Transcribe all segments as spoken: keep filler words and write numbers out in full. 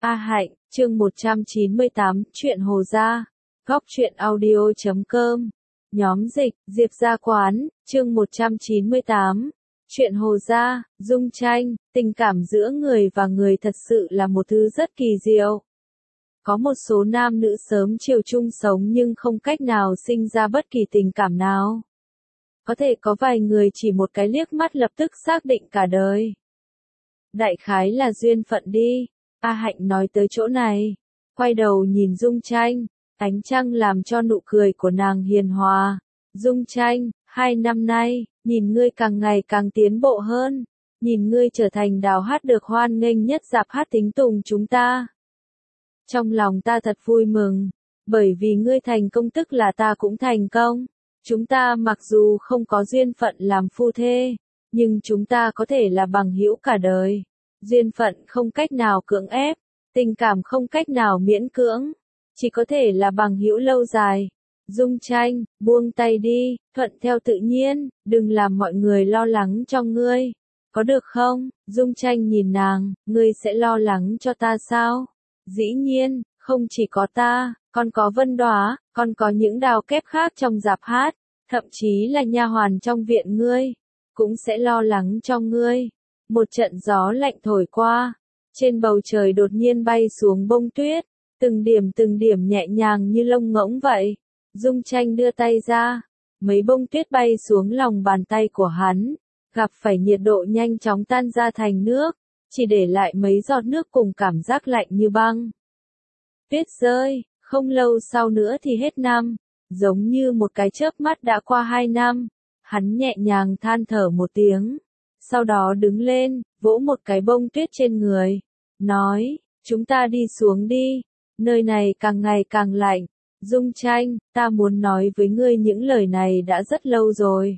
A Hạnh, chương một trăm chín mươi tám, chuyện Hồ Gia, góc truyện audio chấm com, nhóm dịch, Diệp Gia Quán, chương một trăm chín mươi tám, chuyện Hồ Gia, Dung Tranh, tình cảm giữa người và người thật sự là một thứ rất kỳ diệu. Có một số nam nữ sớm chiều chung sống nhưng không cách nào sinh ra bất kỳ tình cảm nào. Có thể có vài người chỉ một cái liếc mắt lập tức xác định cả đời. Đại khái là duyên phận đi. A Hạnh nói tới chỗ này, quay đầu nhìn Dung Tranh, ánh trăng làm cho nụ cười của nàng hiền hòa. Dung Tranh, hai năm nay, nhìn ngươi càng ngày càng tiến bộ hơn, nhìn ngươi trở thành đào hát được hoan nghênh nhất dạp hát Tính Tùng chúng ta. Trong lòng ta thật vui mừng, bởi vì ngươi thành công tức là ta cũng thành công. Chúng ta mặc dù không có duyên phận làm phu thê, nhưng chúng ta có thể là bằng hữu cả đời. Duyên phận không cách nào cưỡng ép, tình cảm không cách nào miễn cưỡng, chỉ có thể là bằng hữu lâu dài. Dung Tranh, buông tay đi, thuận theo tự nhiên, đừng làm mọi người lo lắng cho ngươi. Có được không? Dung Tranh nhìn nàng, ngươi sẽ lo lắng cho ta sao? Dĩ nhiên, không chỉ có ta, còn có Vân Đóa, còn có những đào kép khác trong dạp hát, thậm chí là nha hoàn trong viện ngươi, cũng sẽ lo lắng cho ngươi. Một trận gió lạnh thổi qua, trên bầu trời đột nhiên bay xuống bông tuyết, từng điểm từng điểm nhẹ nhàng như lông ngỗng vậy. Dung Tranh đưa tay ra, mấy bông tuyết bay xuống lòng bàn tay của hắn, gặp phải nhiệt độ nhanh chóng tan ra thành nước, chỉ để lại mấy giọt nước cùng cảm giác lạnh như băng. Tuyết rơi, không lâu sau nữa thì hết năm, giống như một cái chớp mắt đã qua hai năm, hắn nhẹ nhàng than thở một tiếng. Sau đó đứng lên, vỗ một cái bông tuyết trên người, nói, chúng ta đi xuống đi, nơi này càng ngày càng lạnh. Dung Tranh, ta muốn nói với ngươi những lời này đã rất lâu rồi.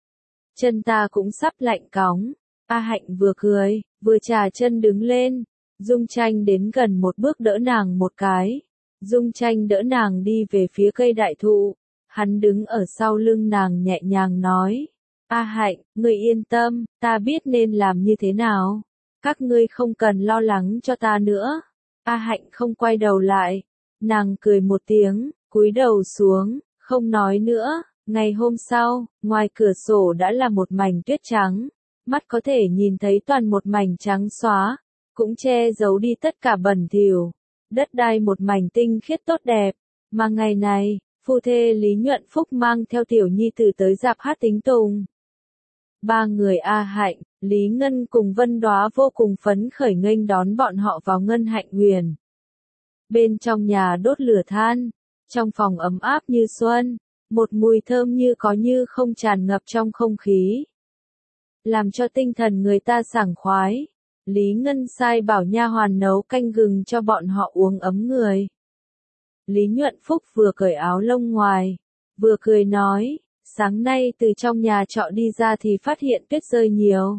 Chân ta cũng sắp lạnh cóng. A Hạnh vừa cười, vừa trà chân đứng lên. Dung Tranh đến gần một bước đỡ nàng một cái. Dung Tranh đỡ nàng đi về phía cây đại thụ. Hắn đứng ở sau lưng nàng nhẹ nhàng nói. A Hạnh, ngươi yên tâm, ta biết nên làm như thế nào. Các ngươi không cần lo lắng cho ta nữa. A Hạnh không quay đầu lại. Nàng cười một tiếng, cúi đầu xuống, không nói nữa. Ngày hôm sau, ngoài cửa sổ đã là một mảnh tuyết trắng. Mắt có thể nhìn thấy toàn một mảnh trắng xóa, cũng che giấu đi tất cả bẩn thỉu. Đất đai một mảnh tinh khiết tốt đẹp. Mà ngày này, phu thê Lý Nhuận Phúc mang theo tiểu nhi tử tới dạp hát Tính Tùng. Ba người A Hạnh, Lý Ngân cùng Vân Đóa vô cùng phấn khởi nghênh đón bọn họ vào Ngân Hạnh Huyền. Bên trong nhà đốt lửa than, trong phòng ấm áp như xuân, một mùi thơm như có như không tràn ngập trong không khí, làm cho tinh thần người ta sảng khoái. Lý Ngân sai bảo nha hoàn nấu canh gừng cho bọn họ uống ấm người. Lý Nhuận Phúc vừa cởi áo lông ngoài, vừa cười nói, sáng nay từ trong nhà trọ đi ra thì phát hiện tuyết rơi nhiều.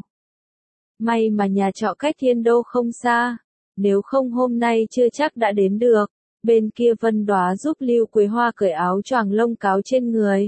May mà nhà trọ cách Thiên Đô không xa, nếu không hôm nay chưa chắc đã đến được. Bên kia Vân Đóa giúp Lưu Quế Hoa cởi áo choàng lông cáo trên người.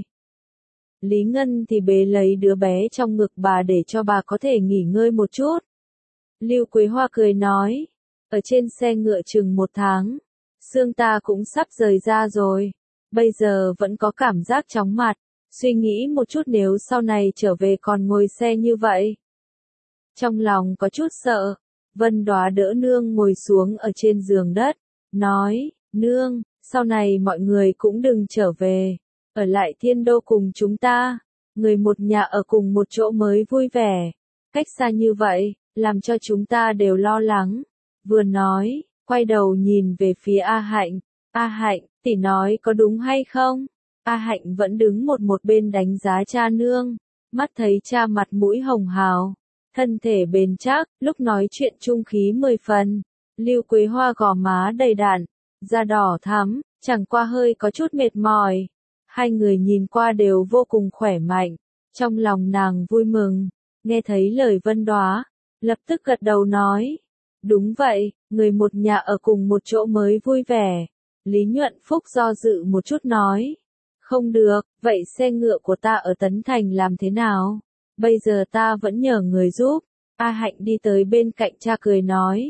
Lý Ngân thì bế lấy đứa bé trong ngực bà để cho bà có thể nghỉ ngơi một chút. Lưu Quế Hoa cười nói, ở trên xe ngựa chừng một tháng, xương ta cũng sắp rời ra rồi, bây giờ vẫn có cảm giác chóng mặt, suy nghĩ một chút nếu sau này trở về còn ngồi xe như vậy. Trong lòng có chút sợ, Vân Đóa đỡ nương ngồi xuống ở trên giường đất, nói, nương, sau này mọi người cũng đừng trở về, ở lại Thiên Đô cùng chúng ta, người một nhà ở cùng một chỗ mới vui vẻ, cách xa như vậy, làm cho chúng ta đều lo lắng. Vừa nói, quay đầu nhìn về phía A Hạnh, A Hạnh, tỷ nói có đúng hay không? A Hạnh vẫn đứng một một bên đánh giá cha nương, mắt thấy cha mặt mũi hồng hào, thân thể bền chắc, lúc nói chuyện trung khí mười phần. Lưu Quế Hoa gò má đầy đặn, da đỏ thắm, chẳng qua hơi có chút mệt mỏi. Hai người nhìn qua đều vô cùng khỏe mạnh, trong lòng nàng vui mừng, nghe thấy lời Vân Đóa, lập tức gật đầu nói, đúng vậy, người một nhà ở cùng một chỗ mới vui vẻ. Lý Nhuận Phúc do dự một chút nói, không được, vậy xe ngựa của ta ở Tấn Thành làm thế nào? Bây giờ ta vẫn nhờ người giúp. A Hạnh đi tới bên cạnh cha cười nói,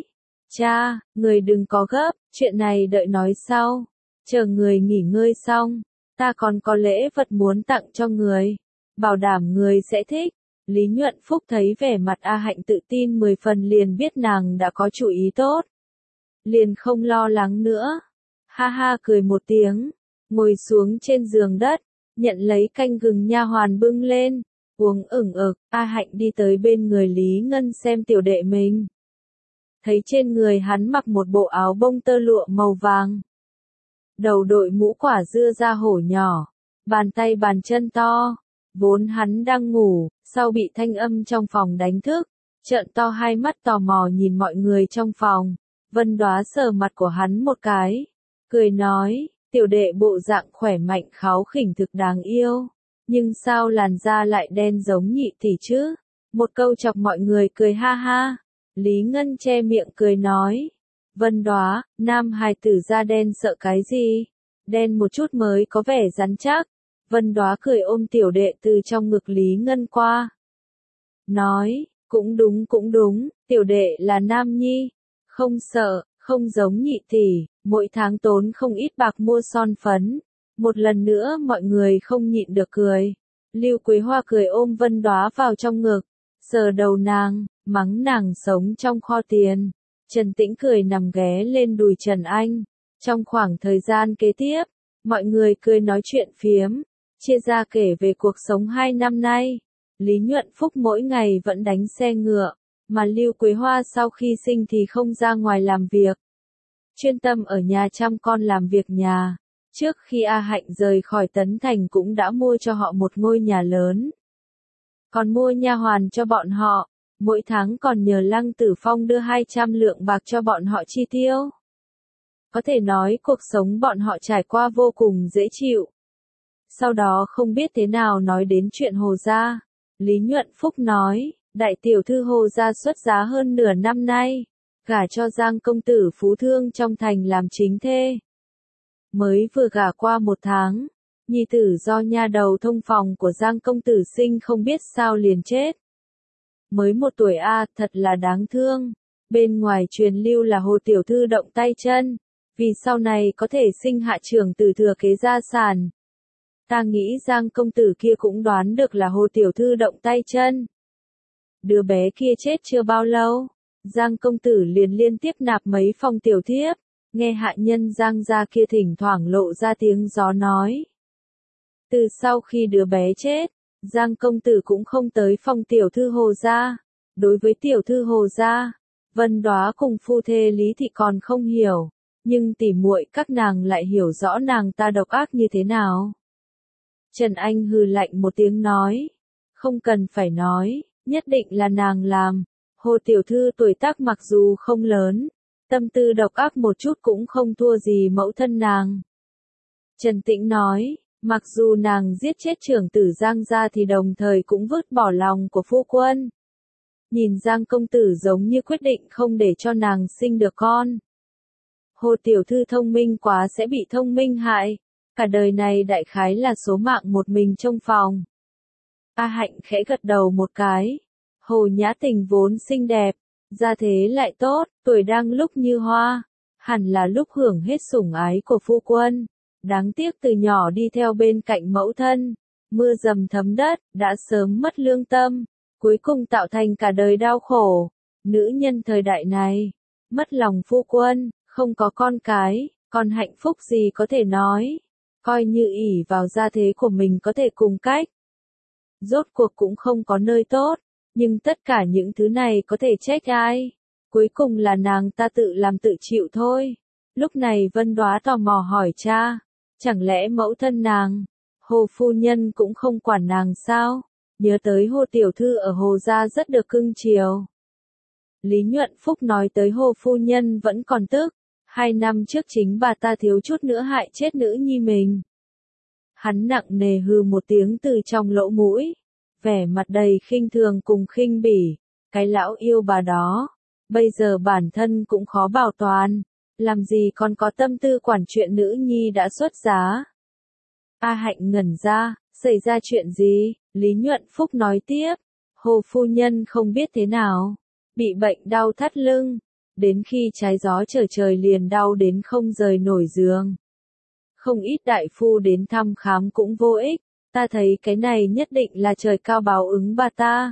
Cha, người đừng có gấp, chuyện này đợi nói sau. Chờ người nghỉ ngơi xong, ta còn có lễ vật muốn tặng cho người. Bảo đảm người sẽ thích. Lý Nhuận Phúc thấy vẻ mặt A Hạnh tự tin mười phần liền biết nàng đã có chủ ý tốt. Liền không lo lắng nữa. Ha ha cười một tiếng, ngồi xuống trên giường đất, nhận lấy canh gừng nha hoàn bưng lên, uống ửng ực. A Hạnh đi tới bên người Lý Ngân xem tiểu đệ mình. Thấy trên người hắn mặc một bộ áo bông tơ lụa màu vàng. Đầu đội mũ quả dưa da hổ nhỏ, bàn tay bàn chân to. Vốn hắn đang ngủ, sau bị thanh âm trong phòng đánh thức, trợn to hai mắt tò mò nhìn mọi người trong phòng. Vân Đóa sờ mặt của hắn một cái, cười nói, tiểu đệ bộ dạng khỏe mạnh kháu khỉnh thực đáng yêu, nhưng sao làn da lại đen giống nhị tỷ chứ? Một câu chọc mọi người cười ha ha. Lý Ngân che miệng cười nói, Vân Đóa, nam hài tử da đen sợ cái gì? Đen một chút mới có vẻ rắn chắc. Vân Đóa cười ôm tiểu đệ từ trong ngực Lý Ngân qua. Nói, cũng đúng cũng đúng, tiểu đệ là nam nhi. Không sợ, không giống nhị tỷ, mỗi tháng tốn không ít bạc mua son phấn. Một lần nữa mọi người không nhịn được cười. Lưu Quế Hoa cười ôm Vân Đóa vào trong ngực, sờ đầu nàng, mắng nàng sống trong kho tiền. Trần Tĩnh cười nằm ghé lên đùi Trần Anh. Trong khoảng thời gian kế tiếp, mọi người cười nói chuyện phiếm, chia ra kể về cuộc sống hai năm nay. Lý Nhuận Phúc mỗi ngày vẫn đánh xe ngựa, mà Lưu Quế Hoa sau khi sinh thì không ra ngoài làm việc. Chuyên tâm ở nhà chăm con làm việc nhà. Trước khi A Hạnh rời khỏi Tấn Thành cũng đã mua cho họ một ngôi nhà lớn. Còn mua nha hoàn cho bọn họ, mỗi tháng còn nhờ Lăng Tử Phong đưa hai trăm lượng bạc cho bọn họ chi tiêu. Có thể nói cuộc sống bọn họ trải qua vô cùng dễ chịu. Sau đó không biết thế nào nói đến chuyện Hồ gia. Lý Nhuận Phúc nói, đại tiểu thư Hồ gia xuất giá hơn nửa năm nay, gả cho Giang công tử phú thương trong thành làm chính thê. Mới vừa gả qua một tháng, nhi tử do nha đầu thông phòng của Giang công tử sinh không biết sao liền chết. Mới một tuổi a, thật là đáng thương. Bên ngoài truyền lưu là Hồ tiểu thư động tay chân, vì sau này có thể sinh hạ trưởng tử thừa kế gia sản. Ta nghĩ Giang công tử kia cũng đoán được là Hồ tiểu thư động tay chân. Đứa bé kia chết chưa bao lâu, Giang công tử liền liên tiếp nạp mấy phong tiểu thiếp, nghe hạ nhân Giang gia kia thỉnh thoảng lộ ra tiếng gió nói. Từ sau khi đứa bé chết, Giang công tử cũng không tới phong tiểu thư Hồ gia. Đối với tiểu thư Hồ gia, Vân Đóa cùng phu thê Lý Thị còn không hiểu, nhưng tỉ muội các nàng lại hiểu rõ nàng ta độc ác như thế nào. Trần Anh hừ lạnh một tiếng nói, không cần phải nói, nhất định là nàng làm. Hồ tiểu thư tuổi tác mặc dù không lớn, tâm tư độc ác một chút cũng không thua gì mẫu thân nàng. Trần Tĩnh nói, mặc dù nàng giết chết trưởng tử Giang gia thì đồng thời cũng vứt bỏ lòng của phu quân. Nhìn Giang công tử giống như quyết định không để cho nàng sinh được con. Hồ tiểu thư thông minh quá sẽ bị thông minh hại, cả đời này đại khái là số mạng một mình trong phòng. A Hạnh khẽ gật đầu một cái. Hồ Nhã Tình vốn xinh đẹp, gia thế lại tốt, tuổi đang lúc như hoa, hẳn là lúc hưởng hết sủng ái của phu quân. Đáng tiếc từ nhỏ đi theo bên cạnh mẫu thân, mưa dầm thấm đất, đã sớm mất lương tâm, cuối cùng tạo thành cả đời đau khổ. Nữ nhân thời đại này, mất lòng phu quân, không có con cái, còn hạnh phúc gì có thể nói, coi như ỷ vào gia thế của mình có thể cùng cách. Rốt cuộc cũng không có nơi tốt, nhưng tất cả những thứ này có thể trách ai? Cuối cùng là nàng ta tự làm tự chịu thôi. Lúc này Vân Đóa tò mò hỏi cha, chẳng lẽ mẫu thân nàng, Hồ phu nhân cũng không quản nàng sao? Nhớ tới Hồ tiểu thư ở Hồ gia rất được cưng chiều. Lý Nhuận Phúc nói tới Hồ phu nhân vẫn còn tức, hai năm trước chính bà ta thiếu chút nữa hại chết nữ nhi mình. Hắn nặng nề hừ một tiếng từ trong lỗ mũi, vẻ mặt đầy khinh thường cùng khinh bỉ, cái lão yêu bà đó, bây giờ bản thân cũng khó bảo toàn, làm gì còn có tâm tư quản chuyện nữ nhi đã xuất giá. A Hạnh ngẩn ra, xảy ra chuyện gì? Lý Nhuận Phúc nói tiếp, Hồ phu nhân không biết thế nào, bị bệnh đau thắt lưng, đến khi trái gió trở trời liền đau đến không rời nổi giường. Không ít đại phu đến thăm khám cũng vô ích, ta thấy cái này nhất định là trời cao báo ứng bà ta.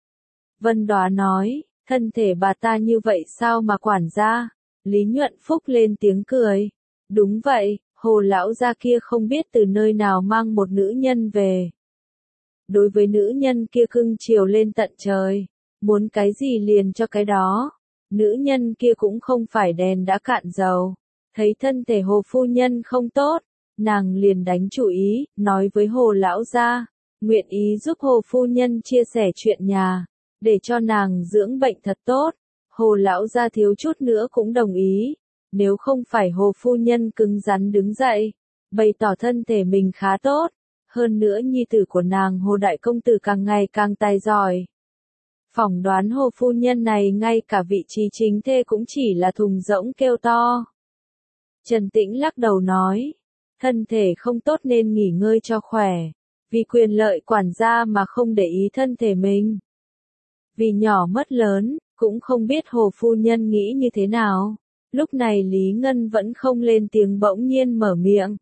Vân Đoá nói, thân thể bà ta như vậy sao mà quản gia? Lý Nhuận Phúc lên tiếng cười. Đúng vậy, Hồ lão gia kia không biết từ nơi nào mang một nữ nhân về. Đối với nữ nhân kia cưng chiều lên tận trời, muốn cái gì liền cho cái đó. Nữ nhân kia cũng không phải đèn đã cạn dầu, thấy thân thể Hồ phu nhân không tốt, nàng liền đánh chủ ý, nói với Hồ lão gia, nguyện ý giúp Hồ phu nhân chia sẻ chuyện nhà, để cho nàng dưỡng bệnh thật tốt. Hồ lão gia thiếu chút nữa cũng đồng ý, nếu không phải Hồ phu nhân cứng rắn đứng dậy, bày tỏ thân thể mình khá tốt, hơn nữa nhi tử của nàng Hồ đại công tử càng ngày càng tài giỏi. Phỏng đoán Hồ phu nhân này ngay cả vị trí chính thê cũng chỉ là thùng rỗng kêu to. Trần Tĩnh lắc đầu nói, thân thể không tốt nên nghỉ ngơi cho khỏe, vì quyền lợi quản gia mà không để ý thân thể mình. Vì nhỏ mất lớn, cũng không biết Hồ phu nhân nghĩ như thế nào. Lúc này Lý Ngân vẫn không lên tiếng bỗng nhiên mở miệng.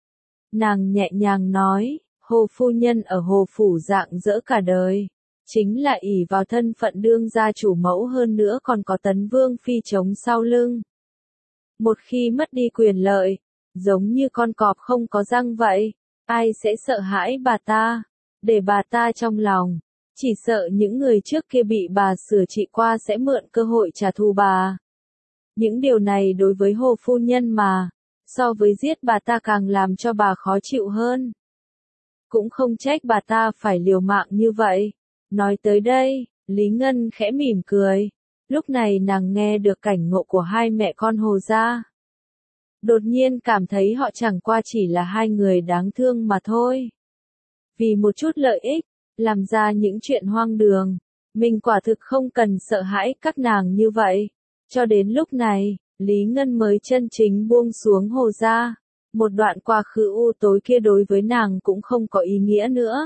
Nàng nhẹ nhàng nói, Hồ phu nhân ở Hồ phủ rạng rỡ cả đời, chính là ỷ vào thân phận đương gia chủ mẫu hơn nữa còn có Tấn Vương phi chống sau lưng. Một khi mất đi quyền lợi, giống như con cọp không có răng vậy, ai sẽ sợ hãi bà ta, để bà ta trong lòng, chỉ sợ những người trước kia bị bà sửa trị qua sẽ mượn cơ hội trả thù bà. Những điều này đối với Hồ phu nhân mà, so với giết bà ta càng làm cho bà khó chịu hơn. Cũng không trách bà ta phải liều mạng như vậy. Nói tới đây, Lý Ngân khẽ mỉm cười. Lúc này nàng nghe được cảnh ngộ của hai mẹ con Hồ gia. Đột nhiên cảm thấy họ chẳng qua chỉ là hai người đáng thương mà thôi. Vì một chút lợi ích, làm ra những chuyện hoang đường, mình quả thực không cần sợ hãi các nàng như vậy. Cho đến lúc này, Lý Ngân mới chân chính buông xuống Hồ gia. Một đoạn quá khứ u tối kia đối với nàng cũng không có ý nghĩa nữa.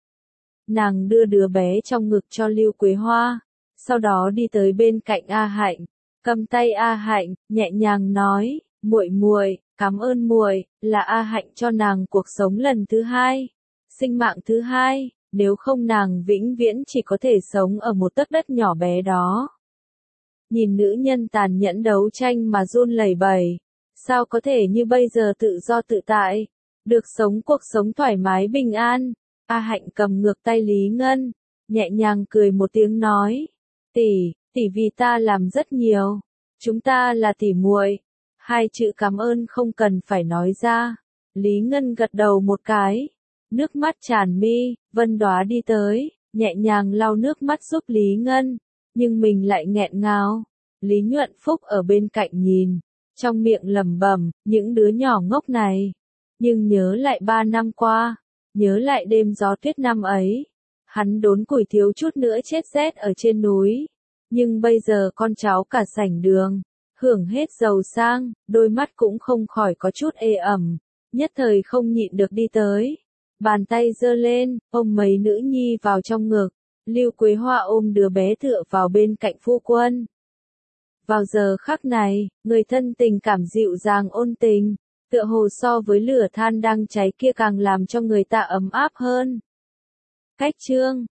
Nàng đưa đứa bé trong ngực cho Lưu Quế Hoa, sau đó đi tới bên cạnh A Hạnh, cầm tay A Hạnh, nhẹ nhàng nói, muội muội, cảm ơn muội, là A Hạnh cho nàng cuộc sống lần thứ hai, sinh mạng thứ hai, nếu không nàng vĩnh viễn chỉ có thể sống ở một tấc đất nhỏ bé đó. Nhìn nữ nhân tàn nhẫn đấu tranh mà run lẩy bẩy, sao có thể như bây giờ tự do tự tại, được sống cuộc sống thoải mái bình an. A Hạnh cầm ngược tay Lý Ngân, nhẹ nhàng cười một tiếng nói, tỷ, tỷ vì ta làm rất nhiều, chúng ta là tỷ muội, hai chữ cảm ơn không cần phải nói ra. Lý Ngân gật đầu một cái, nước mắt tràn mi. Vân Đoá đi tới, nhẹ nhàng lau nước mắt giúp Lý Ngân, nhưng mình lại nghẹn ngào. Lý Nhuận Phúc ở bên cạnh nhìn, trong miệng lẩm bẩm, những đứa nhỏ ngốc này. Nhưng nhớ lại ba năm qua, nhớ lại đêm gió tuyết năm ấy, hắn đốn củi thiếu chút nữa chết rét ở trên núi. Nhưng bây giờ con cháu cả sảnh đường, hưởng hết giàu sang, đôi mắt cũng không khỏi có chút ê ẩm, nhất thời không nhịn được đi tới. Bàn tay giơ lên, ôm mấy nữ nhi vào trong ngực, Lưu Quế Hoa ôm đứa bé tựa vào bên cạnh phu quân. Vào giờ khắc này, người thân tình cảm dịu dàng ôn tình, tựa hồ so với lửa than đang cháy kia càng làm cho người ta ấm áp hơn. Cách chương